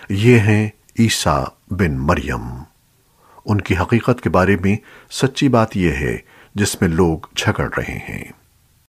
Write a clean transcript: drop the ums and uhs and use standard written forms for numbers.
ये हैं ईसा बिन मरियम। उनकी हकीकत के बारे में सच्ची बात यह है जिसमें लोग झगड़ रहे हैं।